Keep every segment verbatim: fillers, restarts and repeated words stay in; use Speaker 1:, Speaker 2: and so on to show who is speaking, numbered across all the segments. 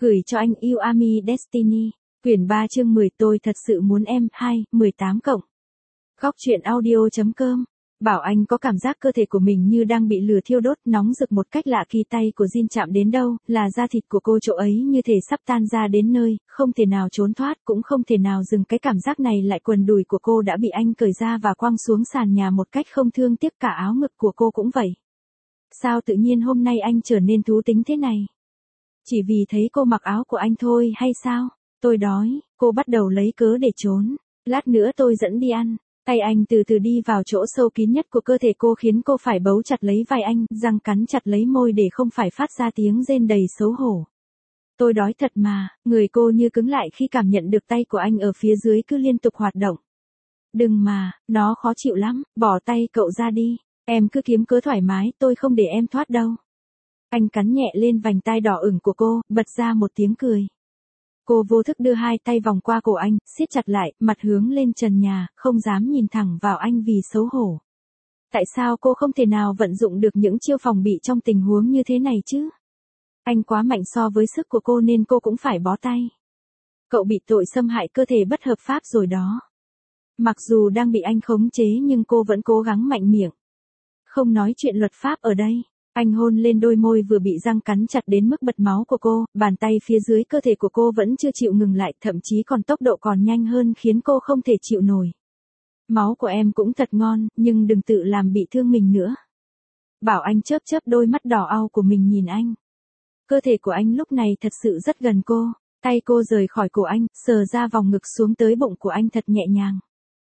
Speaker 1: Gửi cho anh yêu Ami Destiny. Quyển ba chương mười tôi thật sự muốn em. hai, mười tám cộng. Góc truyện audio.com. Bảo Anh có cảm giác cơ thể của mình như đang bị lửa thiêu đốt nóng rực một cách lạ kỳ tay của Jin chạm đến đâu, là da thịt của cô chỗ ấy như thể sắp tan ra đến nơi, không thể nào trốn thoát cũng không thể nào dừng cái cảm giác này lại. Quần đùi của cô đã bị anh cởi ra và quăng xuống sàn nhà một cách không thương tiếc, cả áo ngực của cô cũng vậy. Sao tự nhiên hôm nay anh trở nên thú tính thế này? Chỉ vì thấy cô mặc áo của anh thôi hay sao? Tôi đói, cô bắt đầu lấy cớ để trốn. Lát nữa tôi dẫn đi ăn. Tay anh từ từ đi vào chỗ sâu kín nhất của cơ thể cô khiến cô phải bấu chặt lấy vai anh, răng cắn chặt lấy môi để không phải phát ra tiếng rên đầy xấu hổ. Tôi đói thật mà, người cô như cứng lại khi cảm nhận được tay của anh ở phía dưới cứ liên tục hoạt động. Đừng mà, nó khó chịu lắm, bỏ tay cậu ra đi, em cứ kiếm cớ thoải mái, tôi không để em thoát đâu. Anh cắn nhẹ lên vành tai đỏ ửng của cô, bật ra một tiếng cười. Cô vô thức đưa hai tay vòng qua cổ anh, siết chặt lại, mặt hướng lên trần nhà, không dám nhìn thẳng vào anh vì xấu hổ. Tại sao cô không thể nào vận dụng được những chiêu phòng bị trong tình huống như thế này chứ? Anh quá mạnh so với sức của cô nên cô cũng phải bó tay. Cậu bị tội xâm hại cơ thể bất hợp pháp rồi đó. Mặc dù đang bị anh khống chế nhưng cô vẫn cố gắng mạnh miệng. Không nói chuyện luật pháp ở đây. Anh hôn lên đôi môi vừa bị răng cắn chặt đến mức bật máu của cô, bàn tay phía dưới cơ thể của cô vẫn chưa chịu ngừng lại, thậm chí còn tốc độ còn nhanh hơn khiến cô không thể chịu nổi. Máu của em cũng thật ngon, nhưng đừng tự làm bị thương mình nữa. Bảo Anh chớp chớp đôi mắt đỏ au của mình nhìn anh. Cơ thể của anh lúc này thật sự rất gần cô, tay cô rời khỏi cổ anh, sờ ra vòng ngực xuống tới bụng của anh thật nhẹ nhàng.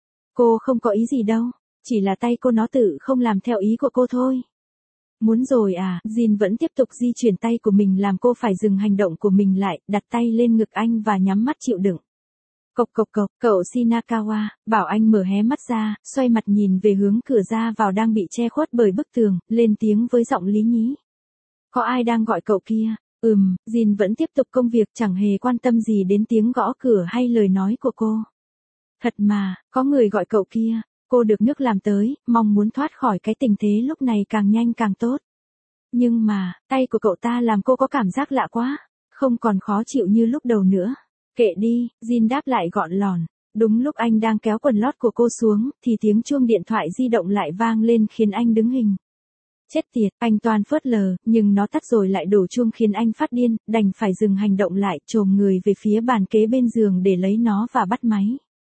Speaker 1: Cô không có ý gì đâu, chỉ là tay cô nó tự không làm theo ý của cô thôi. Muốn rồi à, Jin vẫn tiếp tục di chuyển tay của mình làm cô phải dừng hành động của mình lại, đặt tay lên ngực anh và nhắm mắt chịu đựng. Cộc cộc cộc, cậu Shinakawa, Bảo Anh mở hé mắt ra, xoay mặt nhìn về hướng cửa ra vào đang bị che khuất bởi bức tường, lên tiếng với giọng lý nhí. Có ai đang gọi cậu kia? Ừm, Jin vẫn tiếp tục công việc chẳng hề quan tâm gì đến tiếng gõ cửa hay lời nói của cô. Thật mà, có người gọi cậu kia. Cô được nước làm tới, mong muốn thoát khỏi cái tình thế lúc này càng nhanh càng tốt. Nhưng mà, tay của cậu ta làm cô có cảm giác lạ quá, không còn khó chịu như lúc đầu nữa. Kệ đi, Jin đáp lại gọn lòn. Đúng lúc anh đang kéo quần lót của cô xuống, thì tiếng chuông điện thoại di động lại vang lên khiến anh đứng hình. Chết tiệt, anh toàn phớt lờ, nhưng nó tắt rồi lại đổ chuông khiến anh phát điên, đành phải dừng hành động lại, chồm người về phía bàn kế bên giường để lấy nó và bắt máy.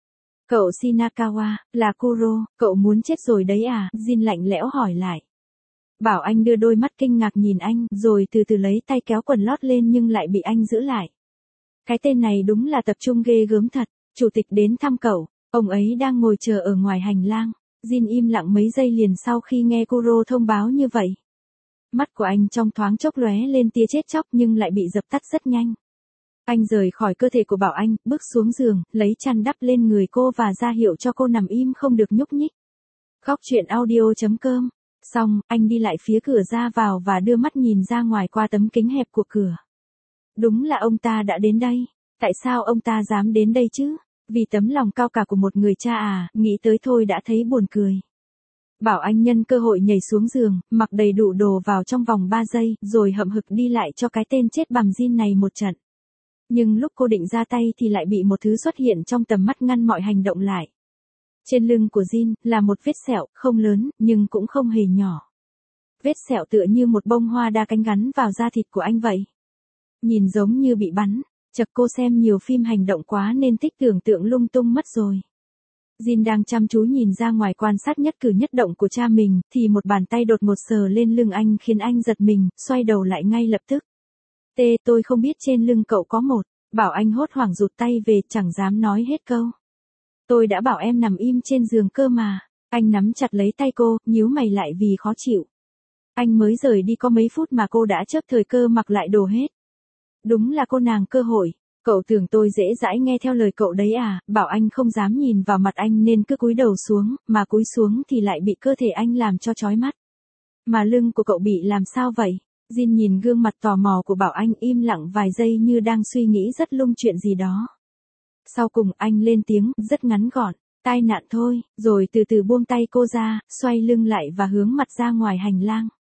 Speaker 1: Cậu Shinakawa, là Kuro, cậu muốn chết rồi đấy à? Jin lạnh lẽo hỏi lại. Bảo Anh đưa đôi mắt kinh ngạc nhìn anh, rồi từ từ lấy tay kéo quần lót lên nhưng lại bị anh giữ lại. Cái tên này đúng là tập trung ghê gớm thật, chủ tịch đến thăm cậu, ông ấy đang ngồi chờ ở ngoài hành lang. Jin im lặng mấy giây liền sau khi nghe Kuro thông báo như vậy. Mắt của anh trong thoáng chốc lóe lên tia chết chóc nhưng lại bị dập tắt rất nhanh. Anh rời khỏi cơ thể của Bảo Anh, bước xuống giường, lấy chăn đắp lên người cô và ra hiệu cho cô nằm im không được nhúc nhích. Góc truyện audio.com. Xong, anh đi lại phía cửa ra vào và đưa mắt nhìn ra ngoài qua tấm kính hẹp của cửa. Đúng là ông ta đã đến đây. Tại sao ông ta dám đến đây chứ? Vì tấm lòng cao cả của một người cha à, nghĩ tới thôi đã thấy buồn cười. Bảo Anh nhân cơ hội nhảy xuống giường, mặc đầy đủ đồ vào trong vòng ba giây, rồi hậm hực đi lại cho cái tên chết bằm Jin này một trận. Nhưng lúc cô định ra tay thì lại bị một thứ xuất hiện trong tầm mắt ngăn mọi hành động lại. Trên lưng của Jin là một vết sẹo, không lớn, nhưng cũng không hề nhỏ. Vết sẹo tựa như một bông hoa đa cánh gắn vào da thịt của anh vậy. Nhìn giống như bị bắn, chật cô xem nhiều phim hành động quá nên thích tưởng tượng lung tung mất rồi. Jin đang chăm chú nhìn ra ngoài quan sát nhất cử nhất động của cha mình, thì một bàn tay đột ngột sờ lên lưng anh khiến anh giật mình, xoay đầu lại ngay lập tức. Tê, tôi không biết trên lưng cậu có một. Bảo Anh hốt hoảng rụt tay về, chẳng dám nói hết câu. Tôi đã bảo em nằm im trên giường cơ mà. Anh nắm chặt lấy tay cô, nhíu mày lại vì khó chịu. Anh mới rời đi có mấy phút mà cô đã chớp thời cơ mặc lại đồ hết. Đúng là cô nàng cơ hội. Cậu tưởng tôi dễ dãi nghe theo lời cậu đấy à? Bảo Anh không dám nhìn vào mặt anh nên cứ cúi đầu xuống, mà cúi xuống thì lại bị cơ thể anh làm cho chói mắt. Mà lưng của cậu bị làm sao vậy? Jin nhìn gương mặt tò mò của Bảo Anh im lặng vài giây như đang suy nghĩ rất lung chuyện gì đó. Sau cùng anh lên tiếng, rất ngắn gọn, tai nạn thôi, rồi từ từ buông tay cô ra, xoay lưng lại và hướng mặt ra ngoài hành lang.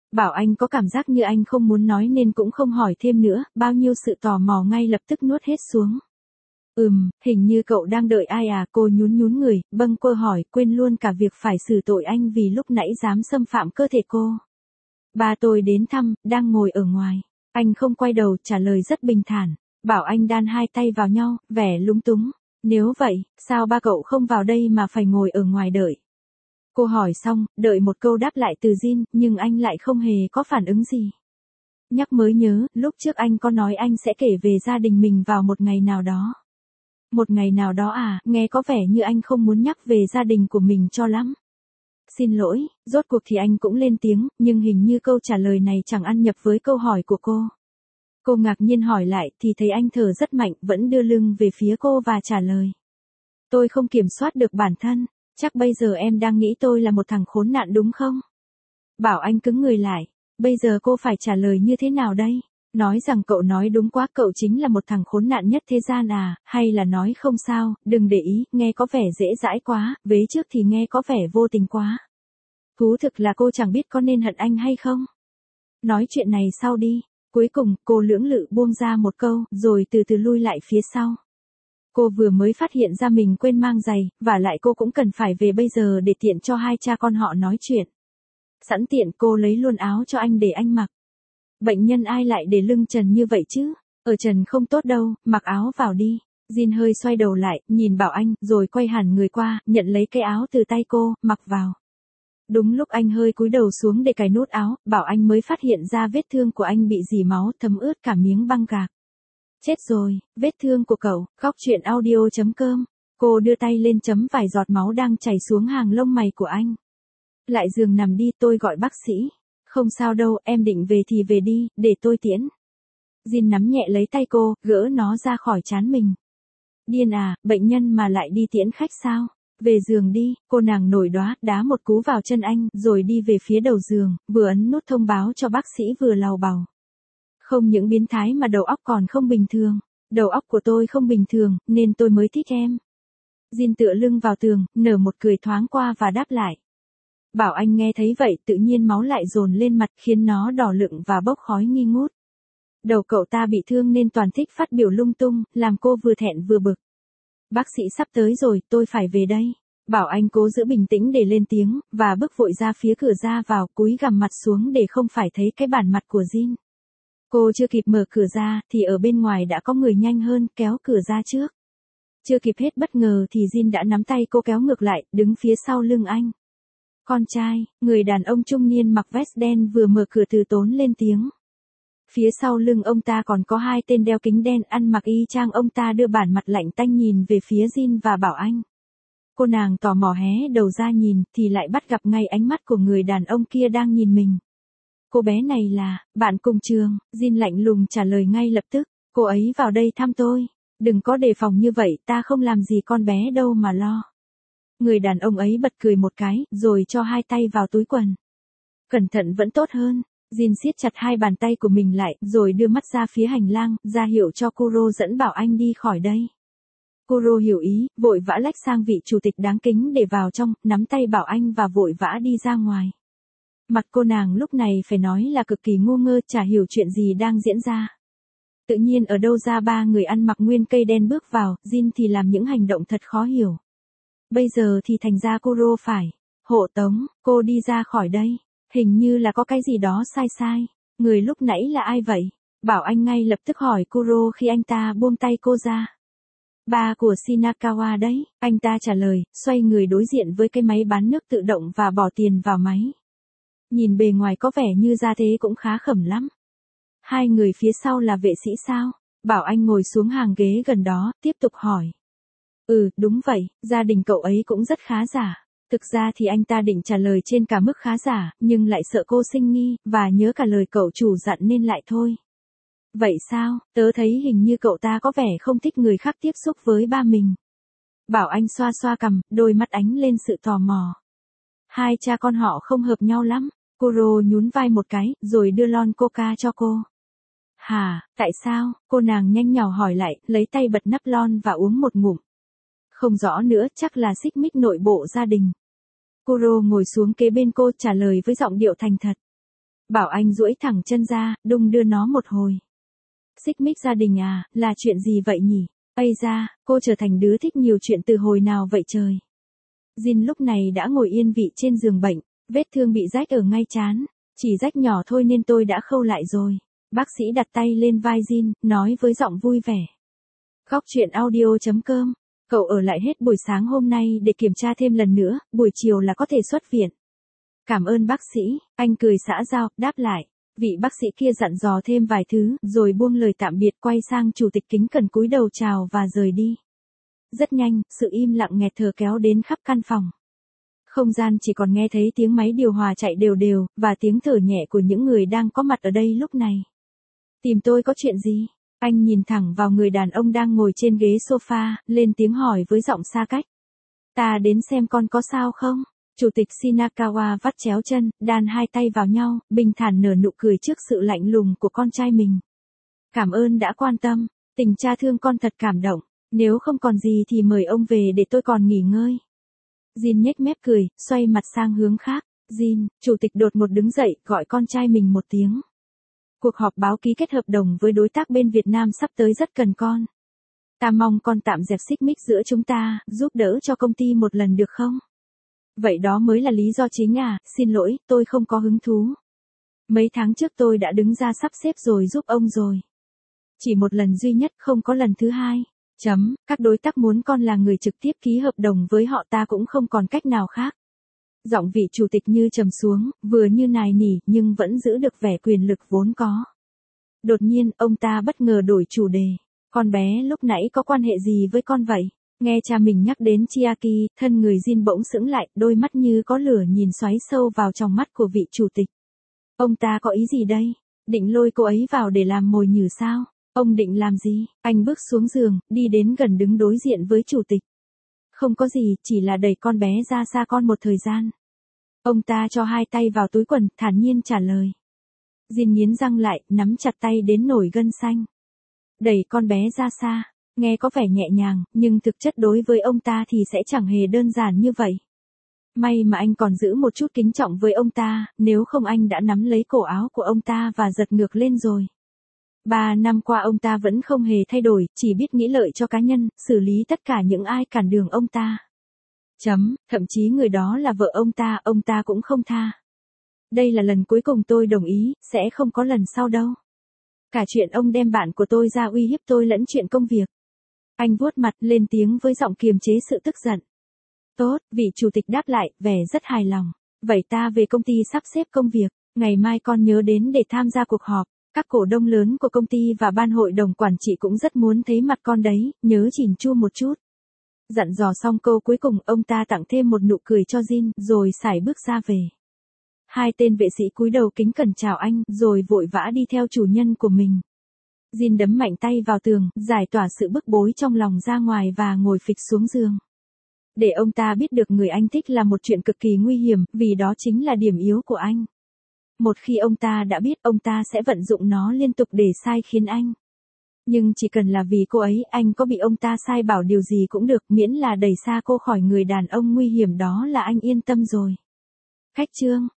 Speaker 1: Bảo Anh có cảm giác như anh không muốn nói nên cũng không hỏi thêm nữa, bao nhiêu sự tò mò ngay lập tức nuốt hết xuống. Ừm, hình như cậu đang đợi ai à, cô nhún nhún người, bâng quơ hỏi, quên luôn cả việc phải xử tội anh vì lúc nãy dám xâm phạm cơ thể cô. Ba tôi đến thăm, đang ngồi ở ngoài. Anh không quay đầu, trả lời rất bình thản. Bảo Anh đan hai tay vào nhau, vẻ lúng túng. Nếu vậy, sao ba cậu không vào đây mà phải ngồi ở ngoài đợi? Cô hỏi xong, đợi một câu đáp lại từ Jin, nhưng anh lại không hề có phản ứng gì. Nhắc mới nhớ, lúc trước anh có nói anh sẽ kể về gia đình mình vào một ngày nào đó. Một ngày nào đó à, nghe có vẻ như anh không muốn nhắc về gia đình của mình cho lắm. Xin lỗi, rốt cuộc thì anh cũng lên tiếng, nhưng hình như câu trả lời này chẳng ăn nhập với câu hỏi của cô. Cô ngạc nhiên hỏi lại thì thấy anh thở rất mạnh, vẫn đưa lưng về phía cô và trả lời. Tôi không kiểm soát được bản thân, chắc bây giờ em đang nghĩ tôi là một thằng khốn nạn đúng không? Bảo Anh cứng người lại, bây giờ cô phải trả lời như thế nào đây? Nói rằng cậu nói đúng quá, cậu chính là một thằng khốn nạn nhất thế gian à, hay là nói không sao, đừng để ý, nghe có vẻ dễ dãi quá, vế trước thì nghe có vẻ vô tình quá. Thú thực là cô chẳng biết có nên hận anh hay không. Nói chuyện này sau đi. Cuối cùng, cô lưỡng lự buông ra một câu, rồi từ từ lui lại phía sau. Cô vừa mới phát hiện ra mình quên mang giày, và lại cô cũng cần phải về bây giờ để tiện cho hai cha con họ nói chuyện. Sẵn tiện cô lấy luôn áo cho anh để anh mặc. Bệnh nhân ai lại để lưng trần như vậy chứ? Ở trần không tốt đâu, mặc áo vào đi. Jin hơi xoay đầu lại, nhìn Bảo Anh, rồi quay hẳn người qua, nhận lấy cái áo từ tay cô, mặc vào. Đúng lúc anh hơi cúi đầu xuống để cài nút áo, Bảo Anh mới phát hiện ra vết thương của anh bị rỉ máu thấm ướt cả miếng băng gạc. Chết rồi, vết thương của cậu, góc truyện audio chấm com. Cô đưa tay lên chấm vài giọt máu đang chảy xuống hàng lông mày của anh. Lại giường nằm đi, tôi gọi bác sĩ. Không sao đâu, em định về thì về đi, để tôi tiễn. Jin nắm nhẹ lấy tay cô, gỡ nó ra khỏi trán mình. Điên à, bệnh nhân mà lại đi tiễn khách sao? Về giường đi, cô nàng nổi đoá, đá một cú vào chân anh, rồi đi về phía đầu giường, vừa ấn nút thông báo cho bác sĩ vừa lầu bầu. Không những biến thái mà đầu óc còn không bình thường. Đầu óc của tôi không bình thường, nên tôi mới thích em. Jin tựa lưng vào tường, nở một cười thoáng qua và đáp lại. Bảo Anh nghe thấy vậy, tự nhiên máu lại dồn lên mặt, khiến nó đỏ lựng và bốc khói nghi ngút. Đầu cậu ta bị thương nên toàn thích phát biểu lung tung, làm cô vừa thẹn vừa bực. Bác sĩ sắp tới rồi, tôi phải về đây. Bảo Anh cố giữ bình tĩnh để lên tiếng, và bước vội ra phía cửa ra vào, cúi gằm mặt xuống để không phải thấy cái bản mặt của Jin. Cô chưa kịp mở cửa ra, thì ở bên ngoài đã có người nhanh hơn, kéo cửa ra trước. Chưa kịp hết bất ngờ thì Jin đã nắm tay cô kéo ngược lại, đứng phía sau lưng anh. Con trai, người đàn ông trung niên mặc vest đen vừa mở cửa từ tốn lên tiếng. Phía sau lưng ông ta còn có hai tên đeo kính đen ăn mặc y chang ông ta đưa bản mặt lạnh tanh nhìn về phía Jin và Bảo Anh. Cô nàng tò mò hé đầu ra nhìn, thì lại bắt gặp ngay ánh mắt của người đàn ông kia đang nhìn mình. Cô bé này là, bạn cùng trường, Jin lạnh lùng trả lời ngay lập tức, cô ấy vào đây thăm tôi. Đừng có đề phòng như vậy, ta không làm gì con bé đâu mà lo. Người đàn ông ấy bật cười một cái, rồi cho hai tay vào túi quần. Cẩn thận vẫn tốt hơn. Jin siết chặt hai bàn tay của mình lại, rồi đưa mắt ra phía hành lang, ra hiệu cho Kuro dẫn Bảo Anh đi khỏi đây. Kuro hiểu ý, vội vã lách sang vị chủ tịch đáng kính để vào trong, nắm tay Bảo Anh và vội vã đi ra ngoài. Mặt cô nàng lúc này phải nói là cực kỳ ngu ngơ, chả hiểu chuyện gì đang diễn ra. Tự nhiên ở đâu ra ba người ăn mặc nguyên cây đen bước vào, Jin thì làm những hành động thật khó hiểu. Bây giờ thì thành ra Kuro phải hộ tống cô đi ra khỏi đây. Hình như là có cái gì đó sai sai. Người lúc nãy là ai vậy? Bảo Anh ngay lập tức hỏi Kuro khi anh ta buông tay cô ra. Ba của Shinakawa đấy, anh ta trả lời, xoay người đối diện với cái máy bán nước tự động và bỏ tiền vào máy. Nhìn bề ngoài có vẻ như ra thế cũng khá khẩm lắm. Hai người phía sau là vệ sĩ sao? Bảo Anh ngồi xuống hàng ghế gần đó, tiếp tục hỏi. Ừ, đúng vậy, gia đình cậu ấy cũng rất khá giả. Thực ra thì anh ta định trả lời trên cả mức khá giả, nhưng lại sợ cô sinh nghi, và nhớ cả lời cậu chủ dặn nên lại thôi. Vậy sao, tớ thấy hình như cậu ta có vẻ không thích người khác tiếp xúc với ba mình. Bảo Anh xoa xoa cằm, đôi mắt ánh lên sự tò mò. Hai cha con họ không hợp nhau lắm. Kuro nhún vai một cái, rồi đưa lon coca cho cô. Hả, tại sao? Cô nàng nhanh nhỏ hỏi lại, lấy tay bật nắp lon và uống một ngụm. Không rõ nữa, chắc là xích mích nội bộ gia đình. Kuro ngồi xuống kế bên cô trả lời với giọng điệu thành thật. Bảo Anh duỗi thẳng chân ra, đung đưa nó một hồi. Xích mích gia đình à, là chuyện gì vậy nhỉ? Ây da, cô trở thành đứa thích nhiều chuyện từ hồi nào vậy trời? Jin lúc này đã ngồi yên vị trên giường bệnh, vết thương bị rách ở ngay trán, chỉ rách nhỏ thôi nên tôi đã khâu lại rồi. Bác sĩ đặt tay lên vai Jin, nói với giọng vui vẻ. Góc truyện audio.com, cậu ở lại hết buổi sáng hôm nay để kiểm tra thêm lần nữa, buổi chiều là có thể xuất viện. Cảm ơn bác sĩ, anh cười xã giao, đáp lại. Vị bác sĩ kia dặn dò thêm vài thứ, rồi buông lời tạm biệt quay sang chủ tịch kính cẩn cúi đầu chào và rời đi. Rất nhanh, sự im lặng nghẹt thở kéo đến khắp căn phòng. Không gian chỉ còn nghe thấy tiếng máy điều hòa chạy đều đều, và tiếng thở nhẹ của những người đang có mặt ở đây lúc này. Tìm tôi có chuyện gì? Anh nhìn thẳng vào người đàn ông đang ngồi trên ghế sofa, lên tiếng hỏi với giọng xa cách. Ta đến xem con có sao không? Chủ tịch Shinakawa vắt chéo chân, đan hai tay vào nhau, bình thản nở nụ cười trước sự lạnh lùng của con trai mình. Cảm ơn đã quan tâm, tình cha thương con thật cảm động, nếu không còn gì thì mời ông về để tôi còn nghỉ ngơi. Jin nhếch mép cười, xoay mặt sang hướng khác. Jin, chủ tịch đột ngột đứng dậy, gọi con trai mình một tiếng. Cuộc họp báo ký kết hợp đồng với đối tác bên Việt Nam sắp tới rất cần con. Ta mong con tạm dẹp xích mích giữa chúng ta, giúp đỡ cho công ty một lần được không? Vậy đó mới là lý do chính à, xin lỗi, tôi không có hứng thú. Mấy tháng trước tôi đã đứng ra sắp xếp rồi giúp ông rồi. Chỉ một lần duy nhất, không có lần thứ hai. Chấm, các đối tác muốn con là người trực tiếp ký hợp đồng với họ, ta cũng không còn cách nào khác. Giọng vị chủ tịch như trầm xuống, vừa như nài nỉ nhưng vẫn giữ được vẻ quyền lực vốn có. Đột nhiên, ông ta bất ngờ đổi chủ đề. Con bé lúc nãy có quan hệ gì với con vậy? Nghe cha mình nhắc đến Chiaki, thân người Jin bỗng sững lại, đôi mắt như có lửa nhìn xoáy sâu vào trong mắt của vị chủ tịch. Ông ta có ý gì đây? Định lôi cô ấy vào để làm mồi nhử sao? Ông định làm gì? Anh bước xuống giường, đi đến gần đứng đối diện với chủ tịch. Không có gì, chỉ là đẩy con bé ra xa con một thời gian. Ông ta cho hai tay vào túi quần, thản nhiên trả lời. Jin nghiến răng lại, nắm chặt tay đến nổi gân xanh. Đẩy con bé ra xa. Nghe có vẻ nhẹ nhàng, nhưng thực chất đối với ông ta thì sẽ chẳng hề đơn giản như vậy. May mà anh còn giữ một chút kính trọng với ông ta, nếu không anh đã nắm lấy cổ áo của ông ta và giật ngược lên rồi. Ba năm qua ông ta vẫn không hề thay đổi, chỉ biết nghĩ lợi cho cá nhân, xử lý tất cả những ai cản đường ông ta. Chấm, thậm chí người đó là vợ ông ta, ông ta cũng không tha. Đây là lần cuối cùng tôi đồng ý, sẽ không có lần sau đâu. Cả chuyện ông đem bạn của tôi ra uy hiếp tôi lẫn chuyện công việc. Anh vuốt mặt lên tiếng với giọng kiềm chế sự tức giận. Tốt, vị chủ tịch đáp lại, vẻ rất hài lòng. Vậy ta về công ty sắp xếp công việc, ngày mai con nhớ đến để tham gia cuộc họp. Các cổ đông lớn của công ty và ban hội đồng quản trị cũng rất muốn thấy mặt con đấy, nhớ chỉn chu một chút. Dặn dò xong câu cuối cùng, ông ta tặng thêm một nụ cười cho Jin, rồi sải bước ra về. Hai tên vệ sĩ cúi đầu kính cẩn chào anh, rồi vội vã đi theo chủ nhân của mình. Jin đấm mạnh tay vào tường, giải tỏa sự bức bối trong lòng ra ngoài và ngồi phịch xuống giường. Để ông ta biết được người anh thích là một chuyện cực kỳ nguy hiểm, vì đó chính là điểm yếu của anh. Một khi ông ta đã biết, ông ta sẽ vận dụng nó liên tục để sai khiến anh. Nhưng chỉ cần là vì cô ấy, anh có bị ông ta sai bảo điều gì cũng được, miễn là đẩy xa cô khỏi người đàn ông nguy hiểm đó là anh yên tâm rồi. Khách chương